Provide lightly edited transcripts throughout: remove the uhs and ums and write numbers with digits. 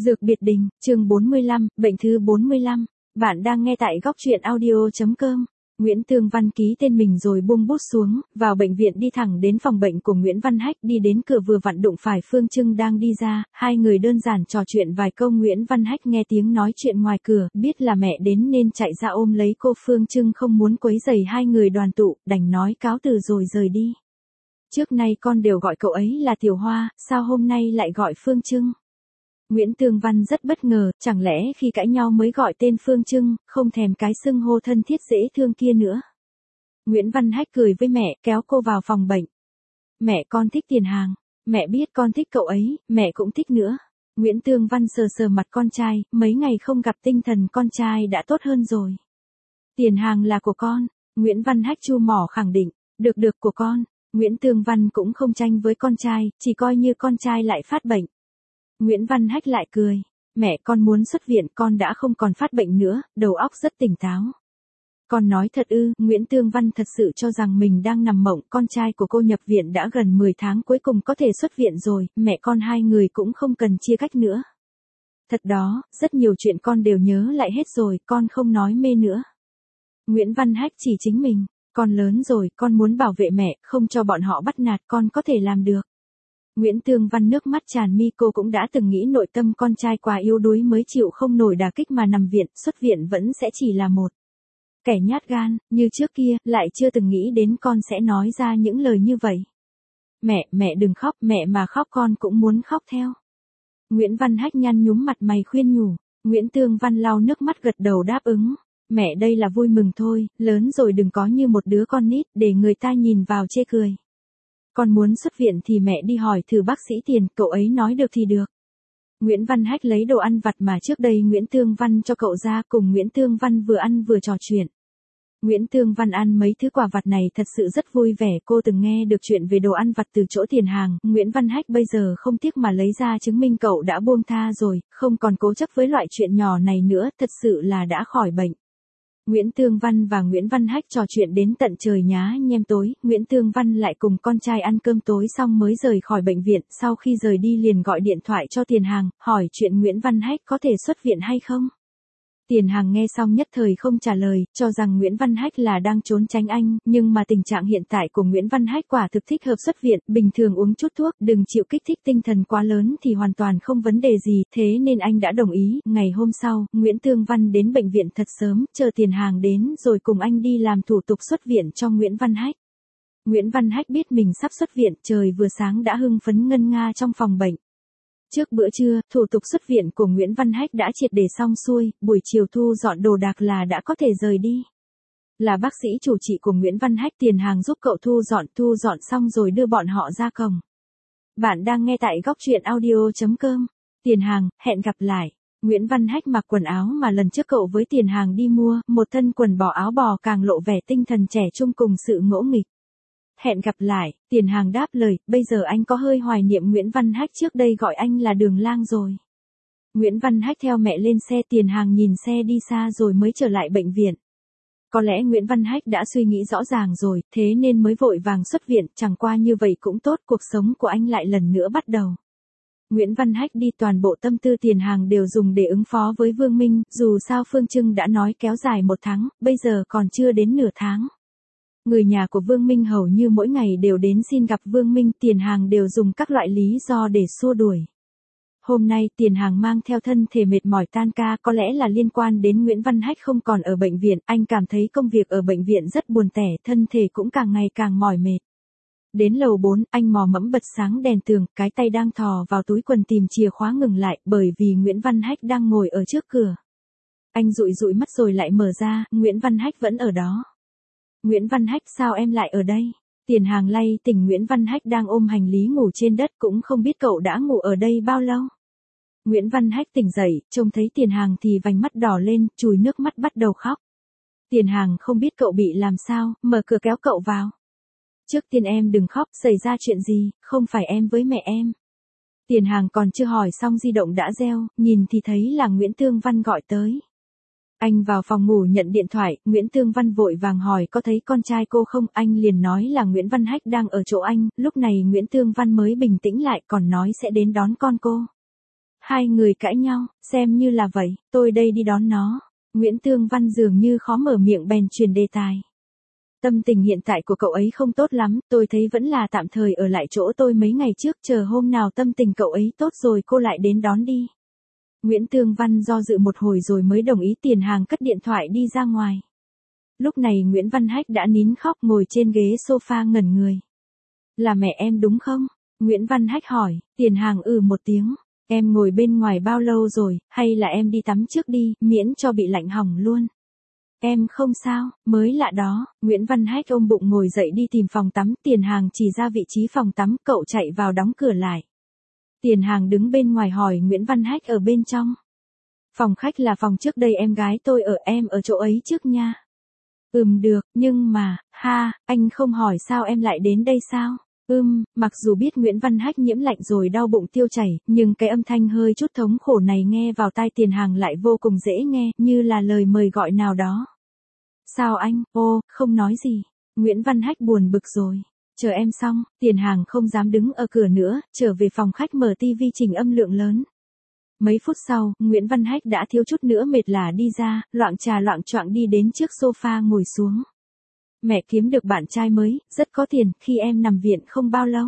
Dược biệt đình, chương 45, bệnh thứ 45. Bạn đang nghe tại góc truyện audio.com. Nguyễn Tương Văn ký tên mình rồi buông bút xuống, vào bệnh viện đi thẳng đến phòng bệnh của Nguyễn Văn Hách, đi đến cửa vừa vặn đụng phải Phương Trưng đang đi ra, hai người đơn giản trò chuyện vài câu. Nguyễn Văn Hách nghe tiếng nói chuyện ngoài cửa, biết là mẹ đến nên chạy ra ôm lấy cô. Phương Trưng không muốn quấy rầy hai người đoàn tụ, đành nói cáo từ rồi rời đi. Trước nay con đều gọi cậu ấy là Tiểu Hoa, sao hôm nay lại gọi Phương Trưng? Nguyễn Tương Văn rất bất ngờ, chẳng lẽ khi cãi nhau mới gọi tên Phương Trưng, không thèm cái xưng hô thân thiết dễ thương kia nữa. Nguyễn Văn Hách cười với mẹ, kéo cô vào phòng bệnh. Mẹ, con thích Tiền Hàng. Mẹ biết con thích cậu ấy, mẹ cũng thích nữa. Nguyễn Tương Văn sờ sờ mặt con trai, mấy ngày không gặp tinh thần con trai đã tốt hơn rồi. Tiền Hàng là của con. Nguyễn Văn Hách chu mỏ khẳng định, được của con. Nguyễn Tương Văn cũng không tranh với con trai, chỉ coi như con trai lại phát bệnh. Nguyễn Văn Hách lại cười. Mẹ, con muốn xuất viện, con đã không còn phát bệnh nữa, đầu óc rất tỉnh táo. Con nói thật ư? Nguyễn Tương Văn thật sự cho rằng mình đang nằm mộng. Con trai của cô nhập viện đã gần 10 tháng, cuối cùng có thể xuất viện rồi, mẹ con hai người cũng không cần chia cách nữa. Thật đó, rất nhiều chuyện con đều nhớ lại hết rồi, con không nói mê nữa. Nguyễn Văn Hách chỉ chính mình. Con lớn rồi, con muốn bảo vệ mẹ, không cho bọn họ bắt nạt, con có thể làm được. Nguyễn Tương Văn nước mắt tràn mi, cô cũng đã từng nghĩ nội tâm con trai quá yếu đuối mới chịu không nổi đả kích mà nằm viện, xuất viện vẫn sẽ chỉ là một kẻ nhát gan, như trước kia, lại chưa từng nghĩ đến con sẽ nói ra những lời như vậy. Mẹ đừng khóc, mẹ mà khóc con cũng muốn khóc theo. Nguyễn Văn Hách nhăn nhúm mặt mày khuyên nhủ. Nguyễn Tương Văn lau nước mắt gật đầu đáp ứng. Mẹ, đây là vui mừng thôi, lớn rồi đừng có như một đứa con nít, để người ta nhìn vào chê cười. Con muốn xuất viện thì mẹ đi hỏi thử bác sĩ Tiền, cậu ấy nói được thì được. Nguyễn Văn Hách lấy đồ ăn vặt mà trước đây Nguyễn Tương Văn cho cậu ra, cùng Nguyễn Tương Văn vừa ăn vừa trò chuyện. Nguyễn Tương Văn ăn mấy thứ quà vặt này thật sự rất vui vẻ, cô từng nghe được chuyện về đồ ăn vặt từ chỗ Tiền Hàng. Nguyễn Văn Hách bây giờ không tiếc mà lấy ra chứng minh cậu đã buông tha rồi, không còn cố chấp với loại chuyện nhỏ này nữa, thật sự là đã khỏi bệnh. Nguyễn Tương Văn và Nguyễn Văn Hách trò chuyện đến tận trời nhá nhem tối, Nguyễn Tương Văn lại cùng con trai ăn cơm tối xong mới rời khỏi bệnh viện, sau khi rời đi liền gọi điện thoại cho Tiền Hàng, hỏi chuyện Nguyễn Văn Hách có thể xuất viện hay không. Tiền Hàng nghe xong nhất thời không trả lời, cho rằng Nguyễn Văn Hách là đang trốn tránh anh, nhưng mà tình trạng hiện tại của Nguyễn Văn Hách quả thực thích hợp xuất viện, bình thường uống chút thuốc, đừng chịu kích thích tinh thần quá lớn thì hoàn toàn không vấn đề gì, thế nên anh đã đồng ý. Ngày hôm sau, Nguyễn Tương Văn đến bệnh viện thật sớm, chờ Tiền Hàng đến rồi cùng anh đi làm thủ tục xuất viện cho Nguyễn Văn Hách. Nguyễn Văn Hách biết mình sắp xuất viện, trời vừa sáng đã hưng phấn ngân nga trong phòng bệnh. Trước bữa trưa, thủ tục xuất viện của Nguyễn Văn Hách đã triệt để xong xuôi, buổi chiều thu dọn đồ đạc là đã có thể rời đi. Là bác sĩ chủ trị của Nguyễn Văn Hách, Tiền Hàng giúp cậu thu dọn xong rồi đưa bọn họ ra cổng. Bạn đang nghe tại góc truyện audio.com. Tiền Hàng, hẹn gặp lại. Nguyễn Văn Hách mặc quần áo mà lần trước cậu với Tiền Hàng đi mua, một thân quần bò áo bò càng lộ vẻ tinh thần trẻ trung cùng sự ngỗ nghịch. Hẹn gặp lại, Tiền Hàng đáp lời, bây giờ anh có hơi hoài niệm Nguyễn Văn Hách trước đây gọi anh là Đường Lang rồi. Nguyễn Văn Hách theo mẹ lên xe, Tiền Hàng nhìn xe đi xa rồi mới trở lại bệnh viện. Có lẽ Nguyễn Văn Hách đã suy nghĩ rõ ràng rồi, thế nên mới vội vàng xuất viện, chẳng qua như vậy cũng tốt, cuộc sống của anh lại lần nữa bắt đầu. Nguyễn Văn Hách đi, toàn bộ tâm tư Tiền Hàng đều dùng để ứng phó với Vương Minh, dù sao Phương Trưng đã nói kéo dài 1 tháng, bây giờ còn chưa đến nửa tháng. Người nhà của Vương Minh hầu như mỗi ngày đều đến xin gặp Vương Minh, Tiền Hàng đều dùng các loại lý do để xua đuổi. Hôm nay Tiền Hàng mang theo thân thể mệt mỏi tan ca, có lẽ là liên quan đến Nguyễn Văn Hách không còn ở bệnh viện, anh cảm thấy công việc ở bệnh viện rất buồn tẻ, thân thể cũng càng ngày càng mỏi mệt. Đến lầu 4, anh mò mẫm bật sáng đèn tường, cái tay đang thò vào túi quần tìm chìa khóa ngừng lại, bởi vì Nguyễn Văn Hách đang ngồi ở trước cửa. Anh dụi mắt rồi lại mở ra, Nguyễn Văn Hách vẫn ở đó. Nguyễn Văn Hách, sao em lại ở đây? Tiền Hàng lay tỉnh Nguyễn Văn Hách đang ôm hành lý ngủ trên đất, cũng không biết cậu đã ngủ ở đây bao lâu. Nguyễn Văn Hách tỉnh dậy, trông thấy Tiền Hàng thì vành mắt đỏ lên, chùi nước mắt bắt đầu khóc. Tiền Hàng không biết cậu bị làm sao, mở cửa kéo cậu vào. Trước tiên em đừng khóc, xảy ra chuyện gì, không phải em với mẹ em. Tiền Hàng còn chưa hỏi xong di động đã reo, nhìn thì thấy là Nguyễn Tương Văn gọi tới. Anh vào phòng ngủ nhận điện thoại, Nguyễn Tương Văn vội vàng hỏi có thấy con trai cô không, anh liền nói là Nguyễn Văn Hách đang ở chỗ anh, lúc này Nguyễn Tương Văn mới bình tĩnh lại, còn nói sẽ đến đón con cô. Hai người cãi nhau, xem như là vậy, tôi đây đi đón nó. Nguyễn Tương Văn dường như khó mở miệng bèn chuyển đề tài. Tâm tình hiện tại của cậu ấy không tốt lắm, tôi thấy vẫn là tạm thời ở lại chỗ tôi mấy ngày trước, chờ hôm nào tâm tình cậu ấy tốt rồi cô lại đến đón đi. Nguyễn Tương Văn do dự một hồi rồi mới đồng ý. Tiền Hàng cất điện thoại đi ra ngoài. Lúc này Nguyễn Văn Hách đã nín khóc ngồi trên ghế sofa ngẩn người. Là mẹ em đúng không? Nguyễn Văn Hách hỏi. Tiền Hàng một tiếng. Em ngồi bên ngoài bao lâu rồi, hay là em đi tắm trước đi, miễn cho bị lạnh hỏng luôn. Em không sao, mới lạ đó. Nguyễn Văn Hách ôm bụng ngồi dậy đi tìm phòng tắm. Tiền Hàng chỉ ra vị trí phòng tắm, cậu chạy vào đóng cửa lại. Tiền Hàng đứng bên ngoài hỏi Nguyễn Văn Hách ở bên trong. Phòng khách là phòng trước đây em gái tôi ở, em ở chỗ ấy trước nha. Được, nhưng mà, anh không hỏi sao em lại đến đây sao? Mặc dù biết Nguyễn Văn Hách nhiễm lạnh rồi đau bụng tiêu chảy, nhưng cái âm thanh hơi chút thống khổ này nghe vào tai Tiền Hàng lại vô cùng dễ nghe, như là lời mời gọi nào đó. Sao anh, không nói gì. Nguyễn Văn Hách buồn bực rồi. Chờ em xong, Tiền Hàng không dám đứng ở cửa nữa, trở về phòng khách mở tivi chỉnh âm lượng lớn. Mấy phút sau, Nguyễn Văn Hách đã thiếu chút nữa mệt lả đi ra, loạng choạng đi đến trước sofa ngồi xuống. Mẹ kiếm được bạn trai mới, rất có tiền, khi em nằm viện không bao lâu.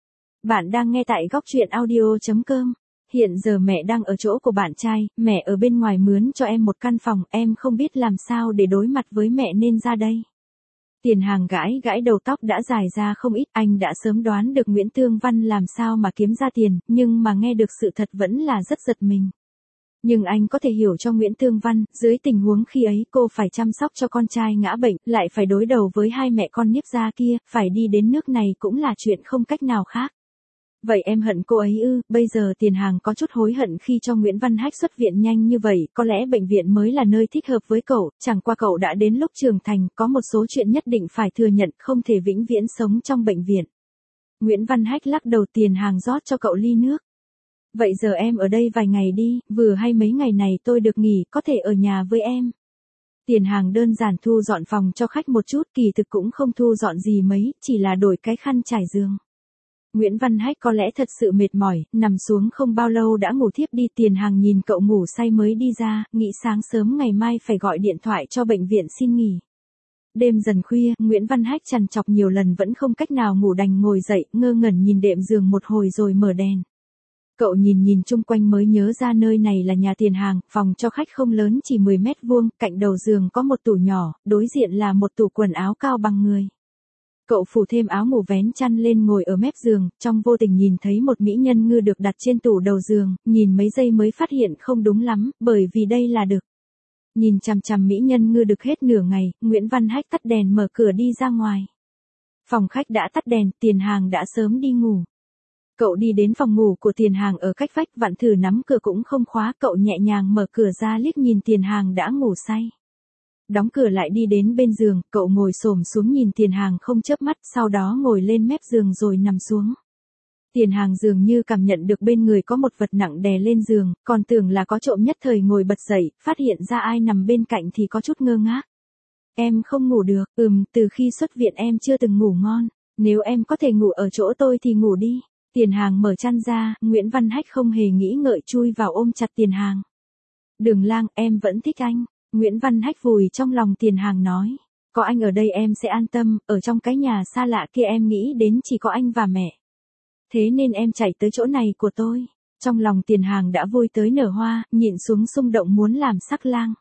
Bạn đang nghe tại góc truyện audio.com. Hiện giờ mẹ đang ở chỗ của bạn trai, mẹ ở bên ngoài mướn cho em một căn phòng, em không biết làm sao để đối mặt với mẹ nên ra đây. Tiền Hàng gãi đầu tóc đã dài ra không ít, anh đã sớm đoán được Nguyễn Tương Văn làm sao mà kiếm ra tiền, nhưng mà nghe được sự thật vẫn là rất giật mình. Nhưng anh có thể hiểu cho Nguyễn Tương Văn, dưới tình huống khi ấy cô phải chăm sóc cho con trai ngã bệnh, lại phải đối đầu với hai mẹ con nhiếp gia kia, phải đi đến nước này cũng là chuyện không cách nào khác. Vậy em hận cô ấy ư? Bây giờ Tiền Hàng có chút hối hận khi cho Nguyễn Văn Hách xuất viện nhanh như vậy, có lẽ bệnh viện mới là nơi thích hợp với cậu, chẳng qua cậu đã đến lúc trưởng thành, có một số chuyện nhất định phải thừa nhận, không thể vĩnh viễn sống trong bệnh viện. Nguyễn Văn Hách lắc đầu. Tiền Hàng rót cho cậu ly nước. Vậy giờ em ở đây vài ngày đi, vừa hay mấy ngày này tôi được nghỉ, có thể ở nhà với em. Tiền Hàng đơn giản thu dọn phòng cho khách một chút, kỳ thực cũng không thu dọn gì mấy, chỉ là đổi cái khăn trải giường. Nguyễn Văn Hách có lẽ thật sự mệt mỏi, nằm xuống không bao lâu đã ngủ thiếp đi. Tiền Hàng nhìn cậu ngủ say mới đi ra, nghĩ sáng sớm ngày mai phải gọi điện thoại cho bệnh viện xin nghỉ. Đêm dần khuya, Nguyễn Văn Hách trằn trọc nhiều lần vẫn không cách nào ngủ, đành ngồi dậy, ngơ ngẩn nhìn đệm giường một hồi rồi mở đèn. Cậu nhìn chung quanh mới nhớ ra nơi này là nhà Tiền Hàng, phòng cho khách không lớn, chỉ 10 mét vuông, cạnh đầu giường có một tủ nhỏ, đối diện là một tủ quần áo cao bằng người. Cậu phủ thêm áo ngủ vén chăn lên ngồi ở mép giường, trong vô tình nhìn thấy một mỹ nhân ngư được đặt trên tủ đầu giường, nhìn mấy giây mới phát hiện không đúng lắm, bởi vì đây là đực. Nhìn chằm chằm mỹ nhân ngư đực hết nửa ngày, Nguyễn Văn Hách tắt đèn mở cửa đi ra ngoài. Phòng khách đã tắt đèn, Tiền Hàng đã sớm đi ngủ. Cậu đi đến phòng ngủ của Tiền Hàng ở cách vách, vặn thử nắm cửa cũng không khóa, cậu nhẹ nhàng mở cửa ra liếc nhìn Tiền Hàng đã ngủ say. Đóng cửa lại đi đến bên giường, cậu ngồi xổm xuống nhìn Tiền Hàng không chớp mắt, sau đó ngồi lên mép giường rồi nằm xuống. Tiền Hàng dường như cảm nhận được bên người có một vật nặng đè lên giường, còn tưởng là có trộm, nhất thời ngồi bật dậy, phát hiện ra ai nằm bên cạnh thì có chút ngơ ngác. Em không ngủ được, từ khi xuất viện em chưa từng ngủ ngon, nếu em có thể ngủ ở chỗ tôi thì ngủ đi. Tiền Hàng mở chăn ra, Nguyễn Văn Hách không hề nghĩ ngợi chui vào ôm chặt Tiền Hàng. Đường Lang, em vẫn thích anh. Nguyễn Văn Hách vùi trong lòng Tiền Hàng nói. Có anh ở đây em sẽ an tâm, ở trong cái nhà xa lạ kia em nghĩ đến chỉ có anh và mẹ. Thế nên em chạy tới chỗ này của tôi. Trong lòng Tiền Hàng đã vui tới nở hoa, nhịn xuống xung động muốn làm sắc lang.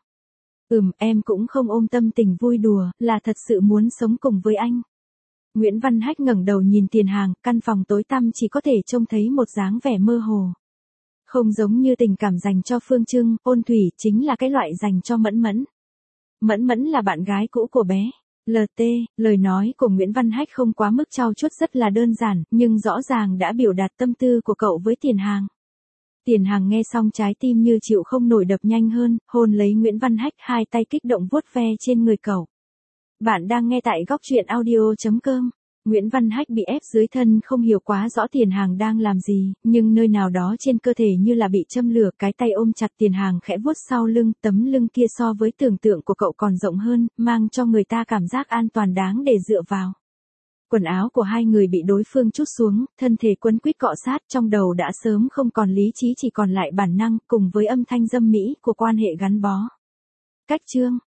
Em cũng không ôm tâm tình vui đùa, là thật sự muốn sống cùng với anh. Nguyễn Văn Hách ngẩng đầu nhìn Tiền Hàng, căn phòng tối tăm chỉ có thể trông thấy một dáng vẻ mơ hồ. Không giống như tình cảm dành cho Phương Trưng, Ôn Thủy chính là cái loại dành cho Mẫn Mẫn. Mẫn Mẫn là bạn gái cũ của bé. LT, lời nói của Nguyễn Văn Hách không quá mức trau chuốt, rất là đơn giản, nhưng rõ ràng đã biểu đạt tâm tư của cậu với Tiền Hàng. Tiền Hàng nghe xong trái tim như chịu không nổi đập nhanh hơn, hôn lấy Nguyễn Văn Hách, hai tay kích động vuốt ve trên người cậu. Bạn đang nghe tại góc truyện audio.com. Nguyễn Văn Hách bị ép dưới thân, không hiểu quá rõ Tiền Hàng đang làm gì, nhưng nơi nào đó trên cơ thể như là bị châm lửa, cái tay ôm chặt Tiền Hàng khẽ vuốt sau lưng, tấm lưng kia so với tưởng tượng của cậu còn rộng hơn, mang cho người ta cảm giác an toàn đáng để dựa vào. Quần áo của hai người bị đối phương trút xuống, thân thể quấn quýt cọ sát, trong đầu đã sớm không còn lý trí, chỉ còn lại bản năng, cùng với âm thanh dâm mỹ của quan hệ gắn bó. Cách chương